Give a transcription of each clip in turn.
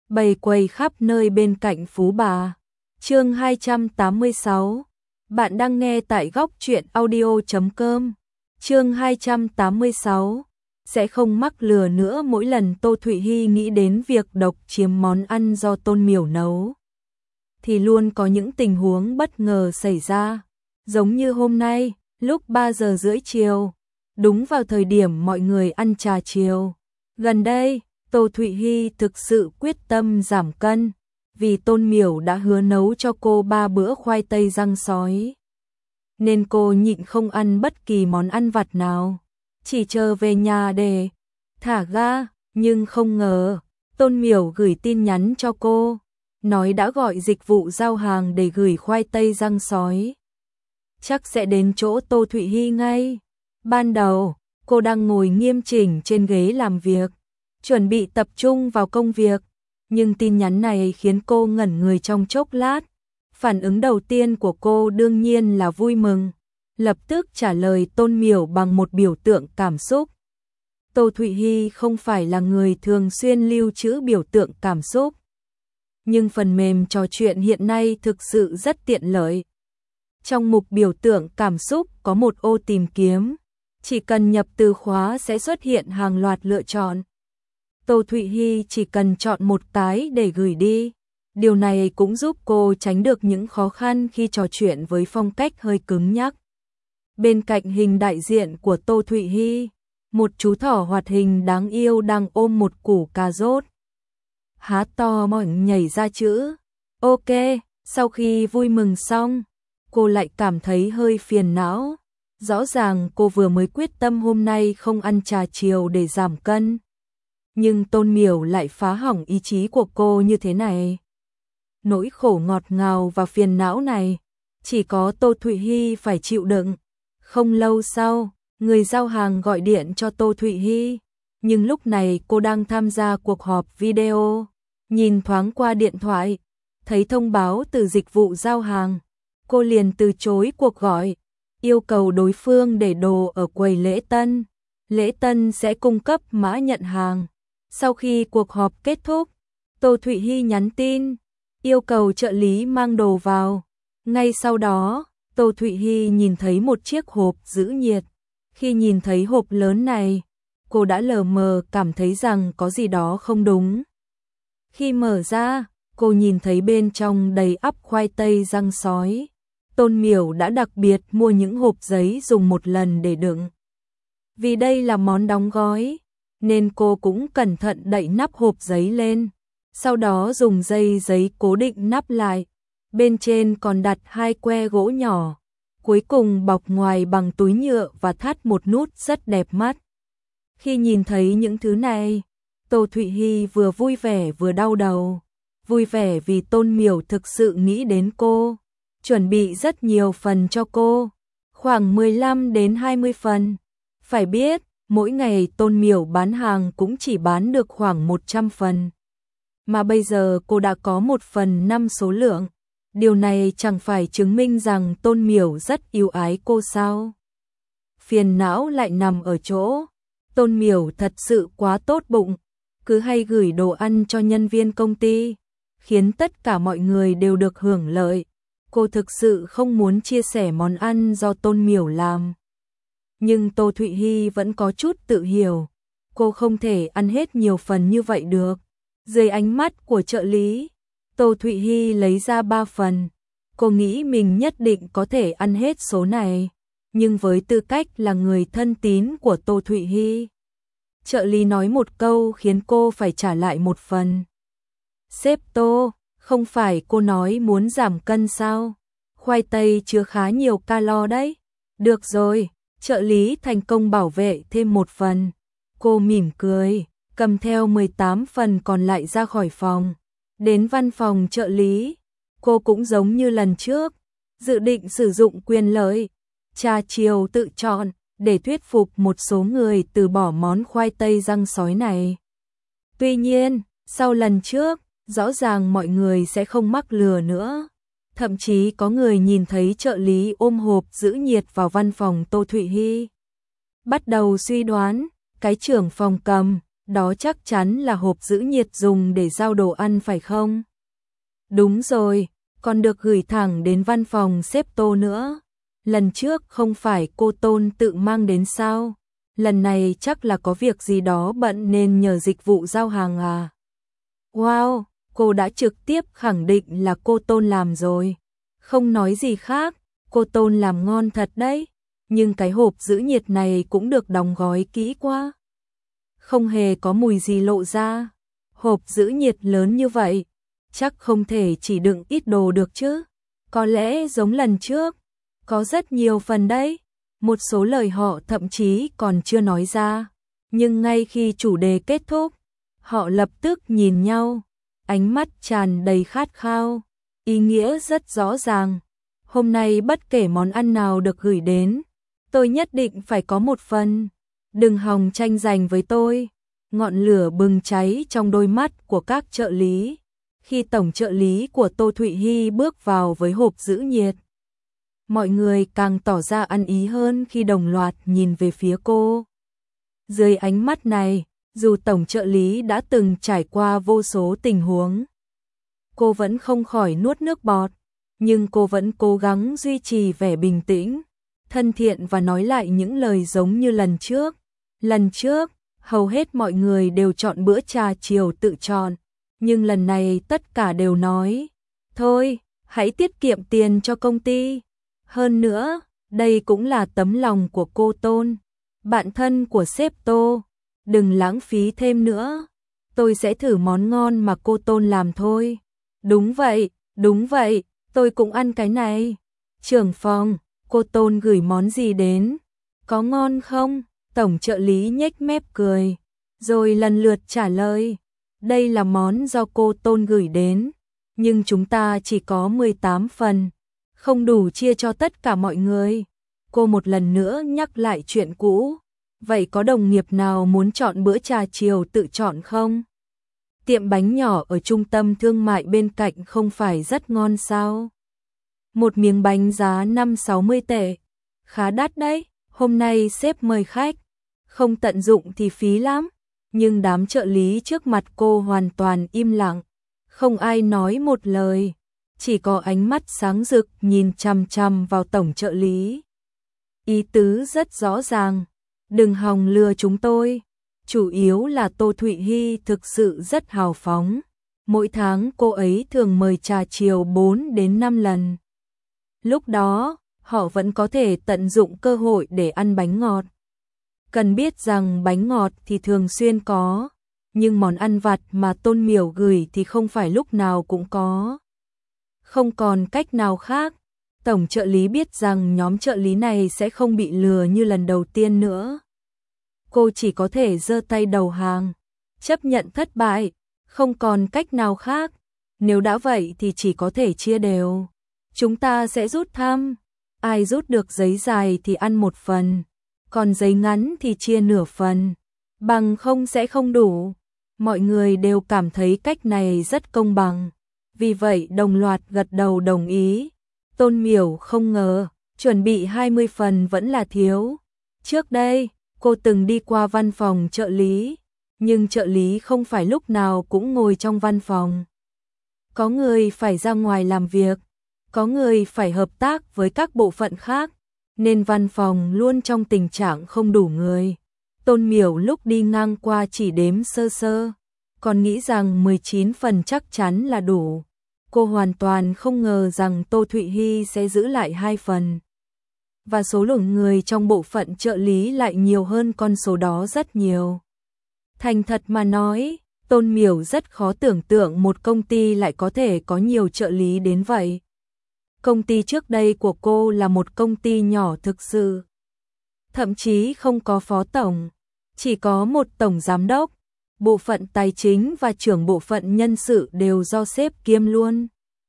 bày quầy khắp nơi bên cạnh Phú Bà. Chương 286. Bạn đang nghe tại góc truyện audio.com. Chương 286. Sẽ không mắc lừa nữa. Mỗi lần Tô Thụy Hi nghĩ đến việc độc chiếm món ăn do Tôn Miểu nấu thì luôn có những tình huống bất ngờ xảy ra. Giống như hôm nay, lúc 3 giờ rưỡi chiều, đúng vào thời điểm mọi người ăn trà chiều. Gần đây, Tô Thụy Hi thực sự quyết tâm giảm cân, vì Tôn Miểu đã hứa nấu cho cô 3 bữa khoai tây rang sói. Nên cô nhịn không ăn bất kỳ món ăn vặt nào, chỉ chờ về nhà để thả ga, nhưng không ngờ, Tôn Miểu gửi tin nhắn cho cô, nói đã gọi dịch vụ giao hàng để gửi khoai tây rang sói. Chắc sẽ đến chỗ Tô Thụy Hi ngay. Ban đầu, cô đang ngồi nghiêm chỉnh trên ghế làm việc, chuẩn bị tập trung vào công việc, nhưng tin nhắn này khiến cô ngẩn người trong chốc lát. Phản ứng đầu tiên của cô đương nhiên là vui mừng, lập tức trả lời Tôn Miểu bằng một biểu tượng cảm xúc. Tô Thụy Hi không phải là người thường xuyên lưu trữ biểu tượng cảm xúc, nhưng phần mềm trò chuyện hiện nay thực sự rất tiện lợi. Trong mục biểu tượng cảm xúc có một ô tìm kiếm, chỉ cần nhập từ khóa sẽ xuất hiện hàng loạt lựa chọn. Tô Thụy Hi chỉ cần chọn một cái để gửi đi. Điều này cũng giúp cô tránh được những khó khăn khi trò chuyện với phong cách hơi cứng nhắc. Bên cạnh hình đại diện của Tô Thụy Hi, một chú thỏ hoạt hình đáng yêu đang ôm một củ cà rốt. Há to mồm nhảy ra chữ OK. Sau khi vui mừng xong, cô lại cảm thấy hơi phiền não. Rõ ràng cô vừa mới quyết tâm hôm nay không ăn trà chiều để giảm cân, nhưng Tôn Miểu lại phá hỏng ý chí của cô như thế này. Nỗi khổ ngọt ngào và phiền não này chỉ có Tô Thụy Hi phải chịu đựng. Không lâu sau, người giao hàng gọi điện cho Tô Thụy Hi, nhưng lúc này cô đang tham gia cuộc họp video. Nhìn thoáng qua điện thoại, thấy thông báo từ dịch vụ giao hàng, cô liền từ chối cuộc gọi, yêu cầu đối phương để đồ ở quầy lễ tân. Lễ tân sẽ cung cấp mã nhận hàng. Sau khi cuộc họp kết thúc, Tô Thụy Hi nhắn tin, yêu cầu trợ lý mang đồ vào. Ngay sau đó, Tô Thụy Hi nhìn thấy một chiếc hộp giữ nhiệt. Khi nhìn thấy hộp lớn này, cô đã lờ mờ cảm thấy rằng có gì đó không đúng. Khi mở ra, cô nhìn thấy bên trong đầy ắp khoai tây rang sói. Tôn Miểu đã đặc biệt mua những hộp giấy dùng một lần để đựng. Vì đây là món đóng gói, nên cô cũng cẩn thận đậy nắp hộp giấy lên, sau đó dùng dây giấy cố định nắp lại. Bên trên còn đặt 2 que gỗ nhỏ, cuối cùng bọc ngoài bằng túi nhựa và thắt một nút rất đẹp mắt. Khi nhìn thấy những thứ này, Tô Thụy Hi vừa vui vẻ vừa đau đầu. Vui vẻ vì Tôn Miểu thực sự nghĩ đến cô, chuẩn bị rất nhiều phần cho cô, khoảng 15 đến 20 phần. Phải biết, mỗi ngày Tôn Miểu bán hàng cũng chỉ bán được khoảng 100 phần. Mà bây giờ cô đã có 1/5 số lượng. Điều này chẳng phải chứng minh rằng Tôn Miểu rất yêu ái cô sao? Phiền não lại nằm ở chỗ, Tôn Miểu thật sự quá tốt bụng, cứ hay gửi đồ ăn cho nhân viên công ty, khiến tất cả mọi người đều được hưởng lợi. Cô thực sự không muốn chia sẻ món ăn do Tôn Miểu làm. Nhưng Tô Thụy Hi vẫn có chút tự hiểu, cô không thể ăn hết nhiều phần như vậy được. Dưới ánh mắt của trợ lý, Tô Thụy Hi lấy ra 3 phần. Cô nghĩ mình nhất định có thể ăn hết số này, nhưng với tư cách là người thân tín của Tô Thụy Hi, trợ lý nói một câu khiến cô phải trả lại 1 phần. Sếp Tô, không phải cô nói muốn giảm cân sao? Khoai tây chứa khá nhiều calo đấy. Được rồi, trợ lý thành công bảo vệ thêm 1 phần. Cô mỉm cười, cầm theo 18 phần còn lại ra khỏi phòng. Đến văn phòng trợ lý, cô cũng giống như lần trước, dự định sử dụng quyền lợi trà chiều tự chọn để thuyết phục một số người từ bỏ món khoai tây rang sói này. Tuy nhiên, sau lần trước, rõ ràng mọi người sẽ không mắc lừa nữa. Thậm chí có người nhìn thấy trợ lý ôm hộp giữ nhiệt vào văn phòng Tô Thụy Hi, bắt đầu suy đoán, cái trưởng phòng cầm đó chắc chắn là hộp giữ nhiệt dùng để giao đồ ăn phải không? Đúng rồi, còn được gửi thẳng đến văn phòng sếp Tô nữa. Lần trước không phải cô Tôn tự mang đến sao? Lần này chắc là có việc gì đó bận nên nhờ dịch vụ giao hàng à? Wow, cô đã trực tiếp khẳng định là cô Tôn làm rồi. Không nói gì khác, cô Tôn làm ngon thật đấy. Nhưng cái hộp giữ nhiệt này cũng được đóng gói kỹ quá. Không hề có mùi gì lộ ra. Hộp giữ nhiệt lớn như vậy, chắc không thể chỉ đựng ít đồ được chứ. Có lẽ giống lần trước, có rất nhiều phần đấy. Một số lời họ thậm chí còn chưa nói ra. Nhưng ngay khi chủ đề kết thúc, họ lập tức nhìn nhau, ánh mắt tràn đầy khát khao. Ý nghĩa rất rõ ràng. Hôm nay bất kể món ăn nào được gửi đến, tôi nhất định phải có một phần. Đừng hòng tranh giành với tôi. Ngọn lửa bừng cháy trong đôi mắt của các trợ lý. Khi tổng trợ lý của Tô Thụy Hy bước vào với hộp giữ nhiệt, mọi người càng tỏ ra ăn ý hơn khi đồng loạt nhìn về phía cô. Dưới ánh mắt này, dù tổng trợ lý đã từng trải qua vô số tình huống, cô vẫn không khỏi nuốt nước bọt, nhưng cô vẫn cố gắng duy trì vẻ bình tĩnh, thân thiện và nói lại những lời giống như lần trước. Lần trước, hầu hết mọi người đều chọn bữa trà chiều tự chọn, nhưng lần này tất cả đều nói, thôi, hãy tiết kiệm tiền cho công ty. Hơn nữa, đây cũng là tấm lòng của cô Tôn, bạn thân của sếp Tô. Đừng lãng phí thêm nữa. Tôi sẽ thử món ngon mà cô Tôn làm thôi. Đúng vậy, tôi cũng ăn cái này. Trưởng phòng, cô Tôn gửi món gì đến? Có ngon không? Tổng trợ lý nhếch mép cười, rồi lần lượt trả lời. Đây là món do cô Tôn gửi đến, nhưng chúng ta chỉ có 18 phần, không đủ chia cho tất cả mọi người. Cô một lần nữa nhắc lại chuyện cũ. Vậy có đồng nghiệp nào muốn chọn bữa trà chiều tự chọn không? Tiệm bánh nhỏ ở trung tâm thương mại bên cạnh không phải rất ngon sao? Một miếng bánh giá 5-60 tệ. Khá đắt đấy, hôm nay sếp mời khách. Không tận dụng thì phí lắm. Nhưng đám trợ lý trước mặt cô hoàn toàn im lặng. Không ai nói một lời. Chỉ có ánh mắt sáng rực nhìn chằm chằm vào tổng trợ lý. Ý tứ rất rõ ràng. Đừng hòng lừa chúng tôi. Chủ yếu là Tô Thụy Hy thực sự rất hào phóng. Mỗi tháng cô ấy thường mời trà chiều 4 đến 5 lần. Lúc đó, họ vẫn có thể tận dụng cơ hội để ăn bánh ngọt. Cần biết rằng bánh ngọt thì thường xuyên có, nhưng món ăn vặt mà Tôn Miểu gửi thì không phải lúc nào cũng có. Không còn cách nào khác, tổng trợ lý biết rằng nhóm trợ lý này sẽ không bị lừa như lần đầu tiên nữa. Cô chỉ có thể giơ tay đầu hàng, chấp nhận thất bại, không còn cách nào khác. Nếu đã vậy thì chỉ có thể chia đều. Chúng ta sẽ rút thăm, ai rút được giấy dài thì ăn một phần, còn giấy ngắn thì chia nửa phần, bằng không sẽ không đủ. Mọi người đều cảm thấy cách này rất công bằng, vì vậy đồng loạt gật đầu đồng ý. Tôn Miểu không ngờ, chuẩn bị 20 phần vẫn là thiếu. Trước đây, cô từng đi qua văn phòng trợ lý, nhưng trợ lý không phải lúc nào cũng ngồi trong văn phòng. Có người phải ra ngoài làm việc, có người phải hợp tác với các bộ phận khác, nên văn phòng luôn trong tình trạng không đủ người. Tôn Miểu lúc đi ngang qua chỉ đếm sơ sơ, còn nghĩ rằng 19 phần chắc chắn là đủ. Cô hoàn toàn không ngờ rằng Tô Thụy Hy sẽ giữ lại 2 phần. Và số lượng người trong bộ phận trợ lý lại nhiều hơn con số đó rất nhiều. Thành thật mà nói, Tôn Miểu rất khó tưởng tượng một công ty lại có thể có nhiều trợ lý đến vậy. Công ty trước đây của cô là một công ty nhỏ thực sự. Thậm chí không có phó tổng, chỉ có một tổng giám đốc, bộ phận tài chính và trưởng bộ phận nhân sự đều do sếp kiêm luôn.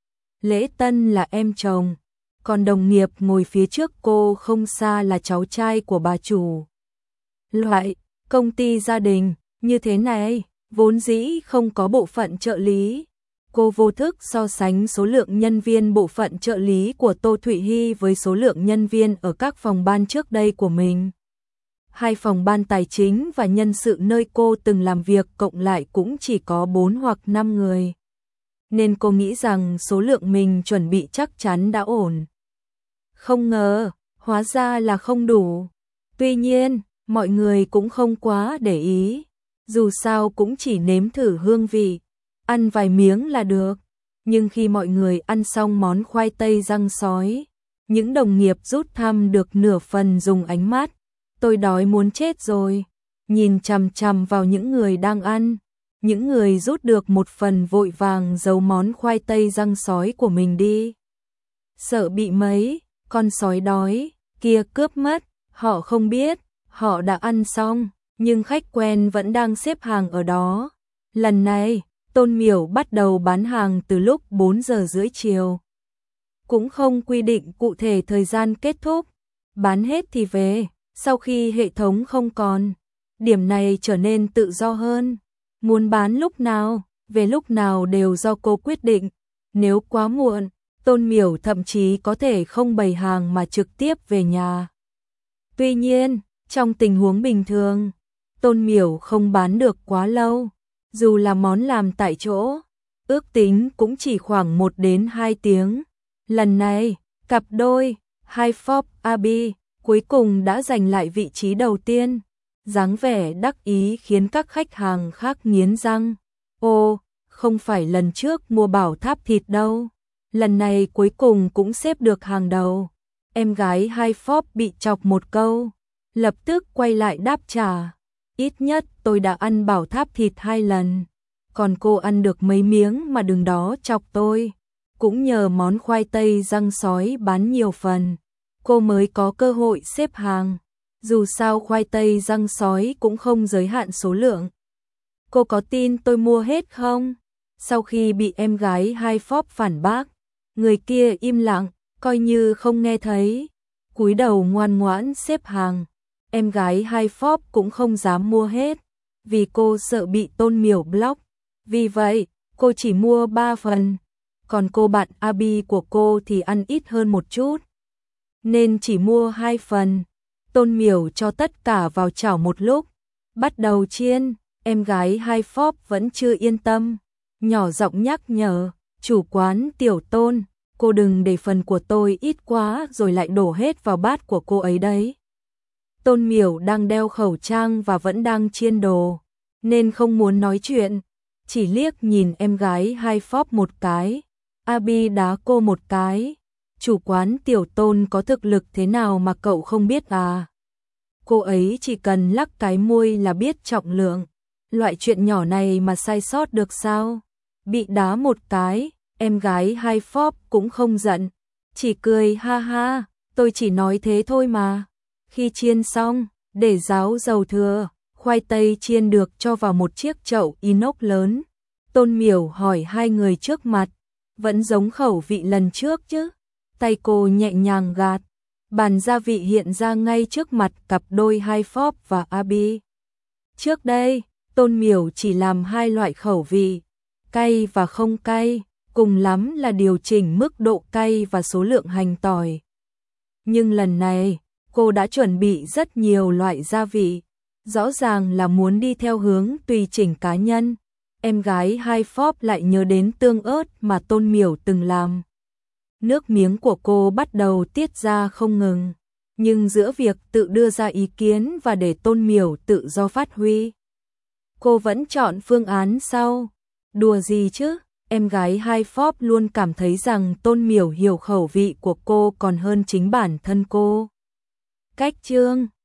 Lễ Tân là em chồng, còn đồng nghiệp ngồi phía trước cô không xa là cháu trai của bà chủ. Loại công ty gia đình như thế này, vốn dĩ không có bộ phận trợ lý. Cô vô thức so sánh số lượng nhân viên bộ phận trợ lý của Tô Thụy Hy với số lượng nhân viên ở các phòng ban trước đây của mình. 2 phòng ban tài chính và nhân sự nơi cô từng làm việc cộng lại cũng chỉ có 4 hoặc 5 người. Nên cô nghĩ rằng số lượng mình chuẩn bị chắc chắn đã ổn. Không ngờ, hóa ra là không đủ. Tuy nhiên, mọi người cũng không quá để ý. Dù sao cũng chỉ nếm thử hương vị, ăn vài miếng là được. Nhưng khi mọi người ăn xong món khoai tây rang sói, những đồng nghiệp rút thăm được nửa phần dùng ánh mắt. Tôi đói muốn chết rồi. Nhìn chằm chằm vào những người đang ăn. Những người rút được một phần vội vàng giấu món khoai tây rang sói của mình đi. Sợ bị mấy con sói đói kia cướp mất. Họ không biết, họ đã ăn xong, nhưng khách quen vẫn đang xếp hàng ở đó. Lần này, Tôn Miểu bắt đầu bán hàng từ lúc 4 giờ rưỡi chiều. Cũng không quy định cụ thể thời gian kết thúc, bán hết thì về, sau khi hệ thống không còn. Điểm này trở nên tự do hơn. Muốn bán lúc nào, về lúc nào đều do cô quyết định. Nếu quá muộn, Tôn Miểu thậm chí có thể không bày hàng mà trực tiếp về nhà. Tuy nhiên, trong tình huống bình thường, Tôn Miểu không bán được quá lâu. Dù là món làm tại chỗ, ước tính cũng chỉ khoảng 1 đến 2 tiếng. Lần này, cặp đôi Hai Fob Abi cuối cùng đã giành lại vị trí đầu tiên. Dáng vẻ đắc ý khiến các khách hàng khác nghiến răng. Ô, không phải lần trước mua bảo tháp thịt đâu. Lần này cuối cùng cũng xếp được hàng đầu. Em gái Hai Fob bị chọc một câu, lập tức quay lại đáp trả. Ít nhất tôi đã ăn bảo tháp thịt 2 lần. Còn cô ăn được mấy miếng mà đừng đó chọc tôi. Cũng nhờ món khoai tây rang sói bán nhiều phần, cô mới có cơ hội xếp hàng. Dù sao khoai tây rang sói cũng không giới hạn số lượng. Cô có tin tôi mua hết không? Sau khi bị em gái Hai Fob phản bác, người kia im lặng, coi như không nghe thấy. Cúi đầu ngoan ngoãn xếp hàng. Em gái Hai Fob cũng không dám mua hết, vì cô sợ bị Tôn Miểu block. Vì vậy, cô chỉ mua 3 phần. Còn cô bạn Abi của cô thì ăn ít hơn một chút, nên chỉ mua 2 phần. Tôn Miểu cho tất cả vào chảo một lúc, bắt đầu chiên. Em gái Hai Fob vẫn chưa yên tâm, nhỏ giọng nhắc nhở, chủ quán Tiểu Tôn, cô đừng để phần của tôi ít quá rồi lại đổ hết vào bát của cô ấy đấy. Tôn Miểu đang đeo khẩu trang và vẫn đang chiên đồ, nên không muốn nói chuyện, chỉ liếc nhìn em gái Hai Fob một cái. Abi đá cô một cái. Chủ quán Tiểu Tôn có thực lực thế nào mà cậu không biết à? Cô ấy chỉ cần lắc cái môi là biết trọng lượng. Loại chuyện nhỏ này mà sai sót được sao? Bị đá một cái, em gái Hai Fob cũng không giận, chỉ cười ha ha, tôi chỉ nói thế thôi mà. Khi chiên xong, để ráo dầu thừa, khoai tây chiên được cho vào một chiếc chậu inox lớn. Tôn Miểu hỏi hai người trước mặt, vẫn giống khẩu vị lần trước chứ? Tay cô nhẹ nhàng gạt, bàn gia vị hiện ra ngay trước mặt cặp đôi Hai Fob và Abi. Trước đây, Tôn Miểu chỉ làm 2 loại khẩu vị, cay và không cay, cùng lắm là điều chỉnh mức độ cay và số lượng hành tỏi. Nhưng lần này, cô đã chuẩn bị rất nhiều loại gia vị, rõ ràng là muốn đi theo hướng tùy chỉnh cá nhân. Em gái Hai Fob lại nhớ đến tương ớt mà Tôn Miểu từng làm. Nước miếng của cô bắt đầu tiết ra không ngừng, nhưng giữa việc tự đưa ra ý kiến và để Tôn Miểu tự do phát huy, cô vẫn chọn phương án sau. Đùa gì chứ, em gái Hai Fob luôn cảm thấy rằng Tôn Miểu hiểu khẩu vị của cô còn hơn chính bản thân cô. Cách chương